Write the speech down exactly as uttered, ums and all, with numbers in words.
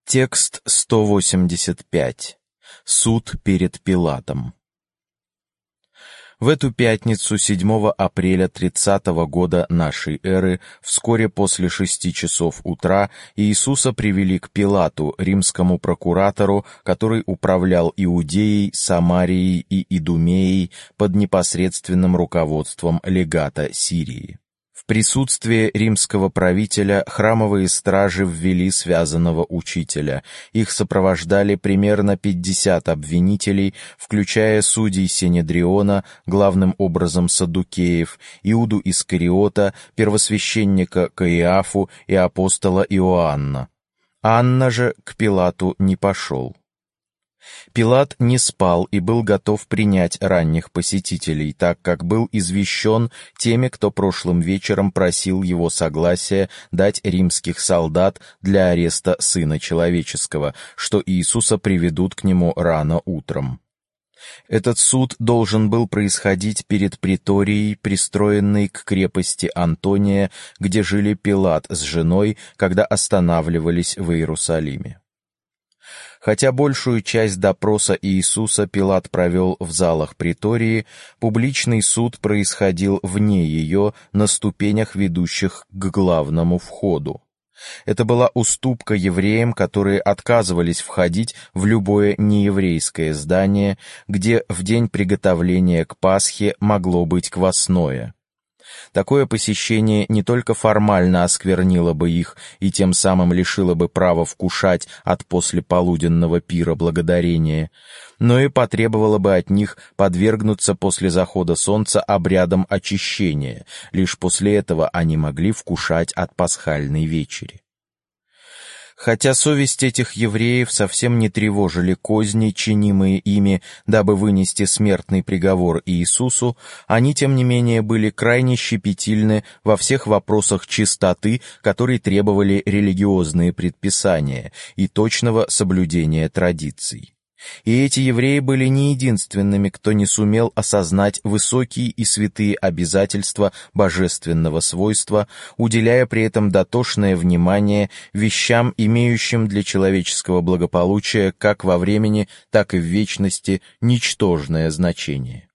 Текст сто восемьдесят пять. Суд перед Пилатом. В эту пятницу, седьмого апреля тридцатого года нашей эры, вскоре после шести часов утра, Иисуса привели к Пилату, римскому прокуратору, который управлял Иудеей, Самарией и Идумеей под непосредственным руководством легата Сирии. В присутствии римского правителя храмовые стражи ввели связанного учителя. Их сопровождали примерно пятьдесят обвинителей, включая судей Синедриона, главным образом саддукеев, Иуду Искариота, первосвященника Каиафу и апостола Иоанна. Анна же к Пилату не пошел. Пилат не спал и был готов принять ранних посетителей, так как был извещен теми, кто прошлым вечером просил его согласия дать римских солдат для ареста Сына Человеческого, что Иисуса приведут к нему рано утром. Этот суд должен был происходить перед приторией, пристроенной к крепости Антония, где жили Пилат с женой, когда останавливались в Иерусалиме. Хотя большую часть допроса Иисуса Пилат провел в залах притории, публичный суд происходил вне ее, на ступенях, ведущих к главному входу. Это была уступка евреям, которые отказывались входить в любое нееврейское здание, где в день приготовления к Пасхе могло быть квасное. Такое посещение не только формально осквернило бы их и тем самым лишило бы права вкушать от послеполуденного пира благодарения, но и потребовало бы от них подвергнуться после захода солнца обрядам очищения. Лишь после этого они могли вкушать от пасхальной вечери. Хотя совесть этих евреев совсем не тревожили козни, чинимые ими, дабы вынести смертный приговор Иисусу, они, тем не менее, были крайне щепетильны во всех вопросах чистоты, которые требовали религиозные предписания и точного соблюдения традиций. И эти евреи были не единственными, кто не сумел осознать высокие и святые обязательства божественного свойства, уделяя при этом дотошное внимание вещам, имеющим для человеческого благополучия как во времени, так и в вечности ничтожное значение.